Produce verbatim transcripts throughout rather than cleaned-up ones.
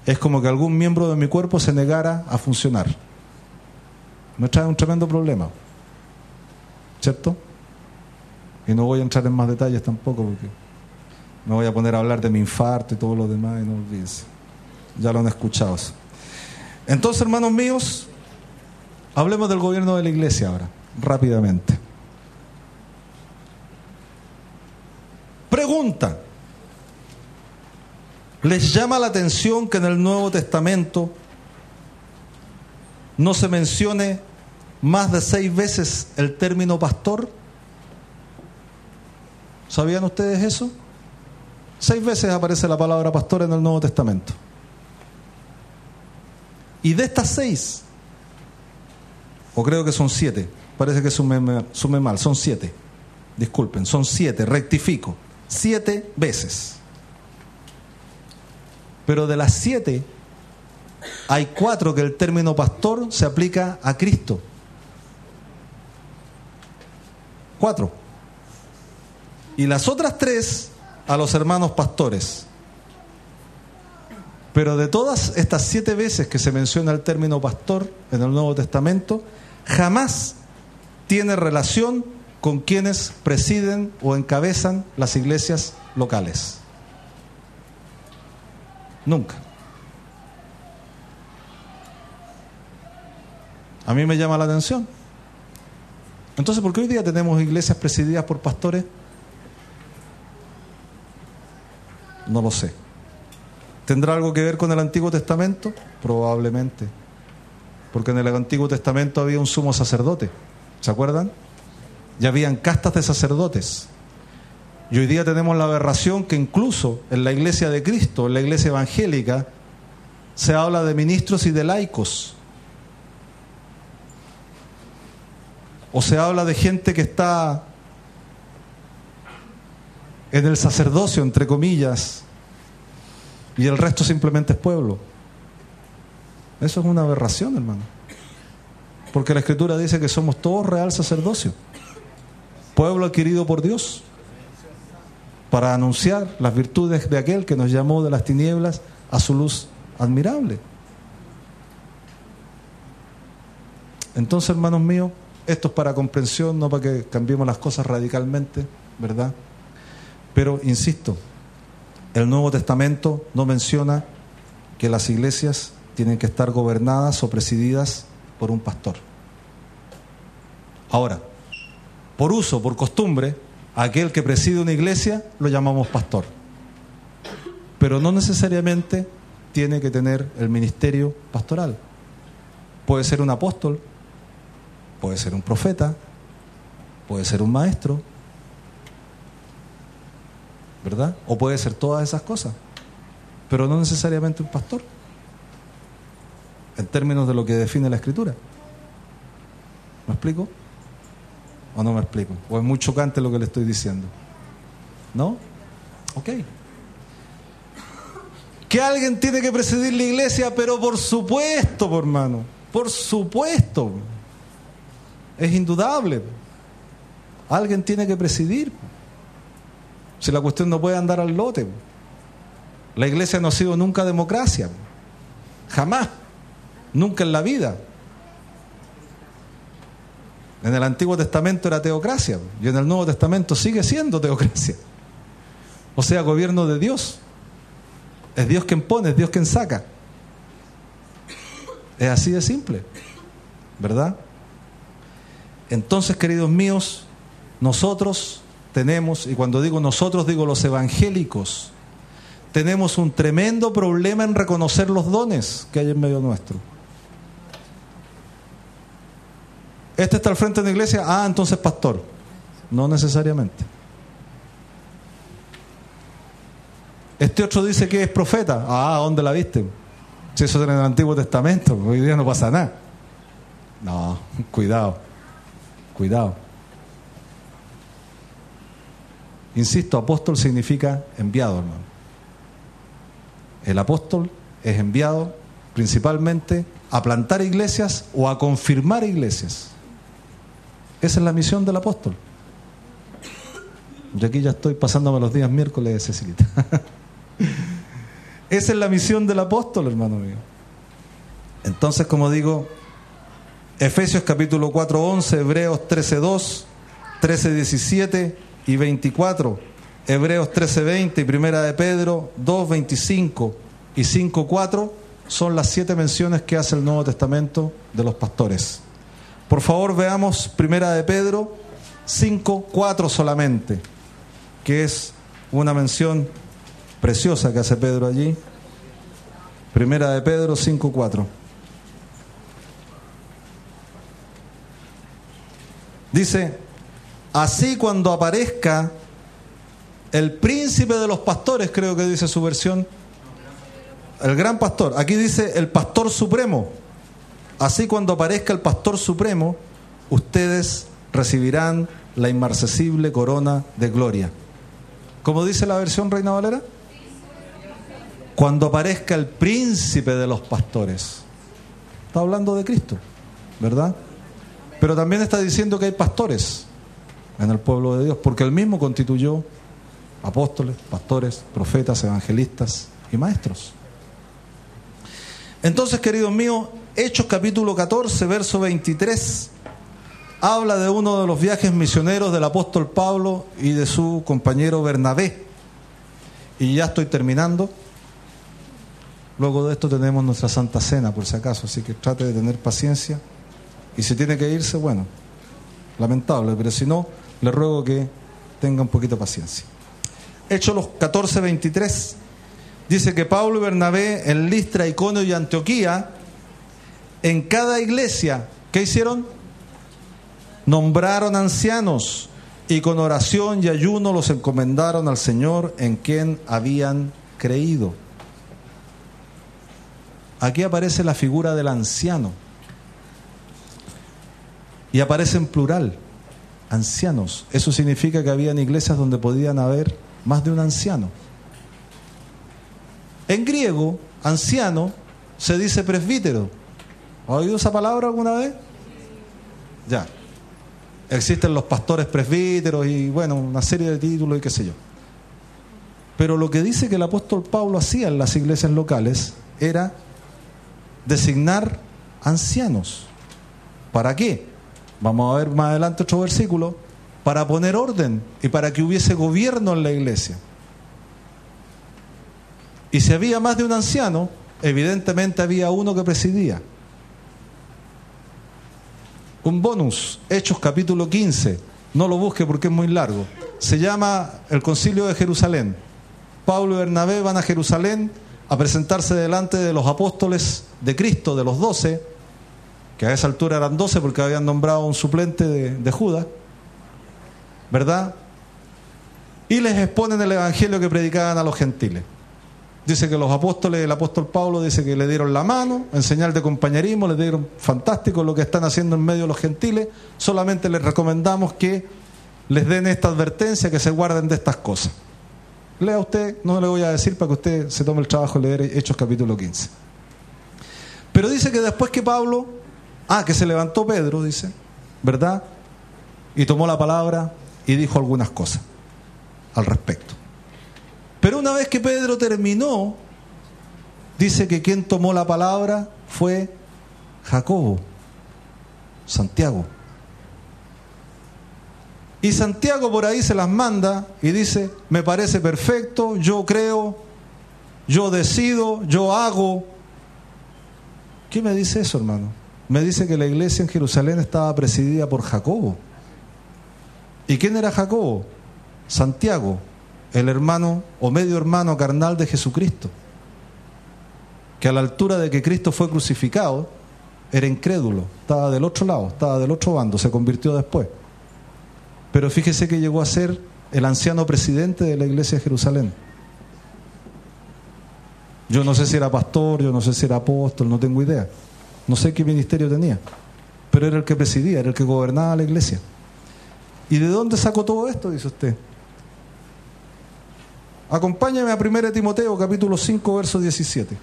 es como que algún miembro de mi cuerpo se negara a funcionar. Me trae un tremendo problema, ¿cierto? Y no voy a entrar en más detalles tampoco, porque me voy a poner a hablar de mi infarto y todo lo demás, y no olvides, ya lo han escuchado. Entonces, hermanos míos, hablemos del gobierno de la iglesia ahora, rápidamente. Pregunta: ¿les llama la atención que en el Nuevo Testamento no se mencione más de seis veces el término pastor? ¿Sabían ustedes eso? Seis veces aparece la palabra pastor en el Nuevo Testamento. Y de estas seis, o creo que son siete, parece que sumé, sumé mal, son siete. Disculpen, son siete, rectifico. Siete veces. Pero de las siete, hay cuatro que el término pastor se aplica a Cristo. Cuatro. Y las otras tres a los hermanos pastores. Pero de todas estas siete veces que se menciona el término pastor en el Nuevo Testamento, jamás tiene relación con quienes presiden o encabezan las iglesias locales. Nunca. A mí me llama la atención. Entonces, ¿por qué hoy día tenemos iglesias presididas por pastores? No lo sé. ¿Tendrá algo que ver con el Antiguo Testamento? Probablemente. Porque en el Antiguo Testamento había un sumo sacerdote. ¿Se acuerdan? Ya habían castas de sacerdotes. Y hoy día tenemos la aberración que incluso en la iglesia de Cristo, en la iglesia evangélica, se habla de ministros y de laicos. O se habla de gente que está en el sacerdocio, entre comillas, y el resto simplemente es pueblo. Eso es una aberración, hermano. Porque la Escritura dice que somos todos real sacerdocio, pueblo adquirido por Dios, para anunciar las virtudes de aquel que nos llamó de las tinieblas a su luz admirable. Entonces, hermanos míos, esto es para comprensión, no para que cambiemos las cosas radicalmente, ¿verdad? Pero, insisto, el Nuevo Testamento no menciona que las iglesias tienen que estar gobernadas o presididas por un pastor. Ahora, por uso, por costumbre, a aquel que preside una iglesia lo llamamos pastor. Pero no necesariamente tiene que tener el ministerio pastoral. Puede ser un apóstol, puede ser un profeta, puede ser un maestro, ¿verdad? O puede ser todas esas cosas, pero no necesariamente un pastor, en términos de lo que define la Escritura. ¿Me explico? ¿O no me explico? ¿O es muy chocante lo que le estoy diciendo? ¿No? Ok. Que alguien tiene que presidir la iglesia, pero por supuesto, por hermano, por supuesto, es indudable. Alguien tiene que presidir. Si la cuestión no puede andar al lote. La iglesia no ha sido nunca democracia. Jamás. Nunca en la vida. En el Antiguo Testamento era teocracia. Y en el Nuevo Testamento sigue siendo teocracia. O sea, gobierno de Dios. Es Dios quien pone, es Dios quien saca. Es así de simple. ¿Verdad? Entonces, queridos míos, nosotros tenemos, y cuando digo nosotros, digo los evangélicos, tenemos un tremendo problema en reconocer los dones que hay en medio nuestro. Este está al frente de la iglesia, ah, entonces pastor. No necesariamente. Este otro dice que es profeta. Ah, ¿dónde la viste? Si eso es en el Antiguo Testamento, hoy día no pasa nada. No, cuidado, cuidado. Insisto, apóstol significa enviado, hermano. El apóstol es enviado principalmente a plantar iglesias o a confirmar iglesias. Esa es la misión del apóstol. Yo aquí ya estoy pasándome los días miércoles de Cecilita. Esa es la misión del apóstol, hermano mío. Entonces, como digo, Efesios capítulo cuatro, once, Hebreos trece, dos, trece, diecisiete y veinticuatro, Hebreos trece, veinte y Primera de Pedro dos, veinticinco y cinco, cuatro son las siete menciones que hace el Nuevo Testamento de los pastores. Por favor, veamos Primera de Pedro cinco, cuatro solamente, que es una mención preciosa que hace Pedro allí. Primera de Pedro cinco, cuatro. Dice: así cuando aparezca el príncipe de los pastores, creo que dice su versión, el gran pastor, aquí dice el pastor supremo. Así cuando aparezca el pastor supremo, ustedes recibirán la inmarcesible corona de gloria. ¿Cómo dice la versión Reina Valera? Cuando aparezca el príncipe de los pastores. Está hablando de Cristo, ¿verdad? Pero también está diciendo que hay pastores en el pueblo de Dios, porque él mismo constituyó apóstoles, pastores, profetas, evangelistas y maestros. Entonces, queridos míos, Hechos capítulo catorce, verso veintitrés, habla de uno de los viajes misioneros del apóstol Pablo y de su compañero Bernabé. Y ya estoy terminando. Luego de esto tenemos nuestra Santa Cena, por si acaso, así que trate de tener paciencia. Y si tiene que irse, bueno, lamentable, pero si no, le ruego que tenga un poquito de paciencia. Hechos los catorce, veintitrés, dice que Pablo y Bernabé en Listra, Iconio y Antioquía, en cada iglesia, ¿qué hicieron? Nombraron ancianos y con oración y ayuno los encomendaron al Señor en quien habían creído. Aquí aparece la figura del anciano y aparece en plural, ancianos. Eso significa que habían iglesias donde podían haber más de un anciano. En griego, anciano se dice presbítero. ¿Ha oído esa palabra alguna vez? Ya. Existen los pastores presbíteros y bueno, una serie de títulos y qué sé yo. Pero lo que dice que el apóstol Pablo hacía en las iglesias locales era designar ancianos. ¿Para qué? Vamos a ver más adelante otro versículo. Para poner orden y para que hubiese gobierno en la iglesia. Y si había más de un anciano, evidentemente había uno que presidía. Un bonus, Hechos capítulo quince, no lo busque porque es muy largo. Se llama el Concilio de Jerusalén. Pablo y Bernabé van a Jerusalén a presentarse delante de los apóstoles de Cristo, de los doce, que a esa altura eran doce porque habían nombrado un suplente de, de Judas, ¿verdad? Y les exponen el evangelio que predicaban a los gentiles. Dice que los apóstoles, el apóstol Pablo dice que le dieron la mano en señal de compañerismo, le dieron fantástico lo que están haciendo en medio de los gentiles, solamente les recomendamos que les den esta advertencia, que se guarden de estas cosas. Lea usted, no le voy a decir para que usted se tome el trabajo de leer Hechos capítulo quince. Pero dice que después que Pablo, ah, que se levantó Pedro, dice, ¿verdad? Y tomó la palabra y dijo algunas cosas al respecto. Pero una vez que Pedro terminó, dice que quien tomó la palabra fue Jacobo, Santiago. Y Santiago por ahí se las manda y dice, me parece perfecto, yo creo, yo decido, yo hago. ¿Qué me dice eso, hermano? Me dice que la iglesia en Jerusalén estaba presidida por Jacobo. ¿Y quién era Jacobo? Santiago, el hermano o medio hermano carnal de Jesucristo, que a la altura de que Cristo fue crucificado era incrédulo, estaba del otro lado, estaba del otro bando, se convirtió después. Pero fíjese que llegó a ser el anciano presidente de la iglesia de Jerusalén. Yo no sé si era pastor, yo no sé si era apóstol, no tengo idea, no sé qué ministerio tenía, pero era el que presidía, era el que gobernaba la iglesia. ¿Y de dónde sacó todo esto? Dice usted. Acompáñame a primera de Timoteo, capítulo cinco, verso diecisiete.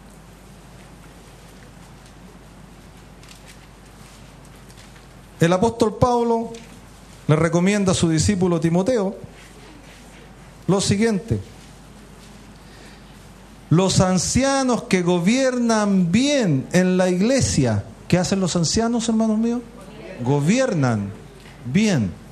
El apóstol Pablo le recomienda a su discípulo Timoteo lo siguiente: Los ancianos que gobiernan bien en la iglesia, ¿qué hacen los ancianos, hermanos míos? Gobiernan bien.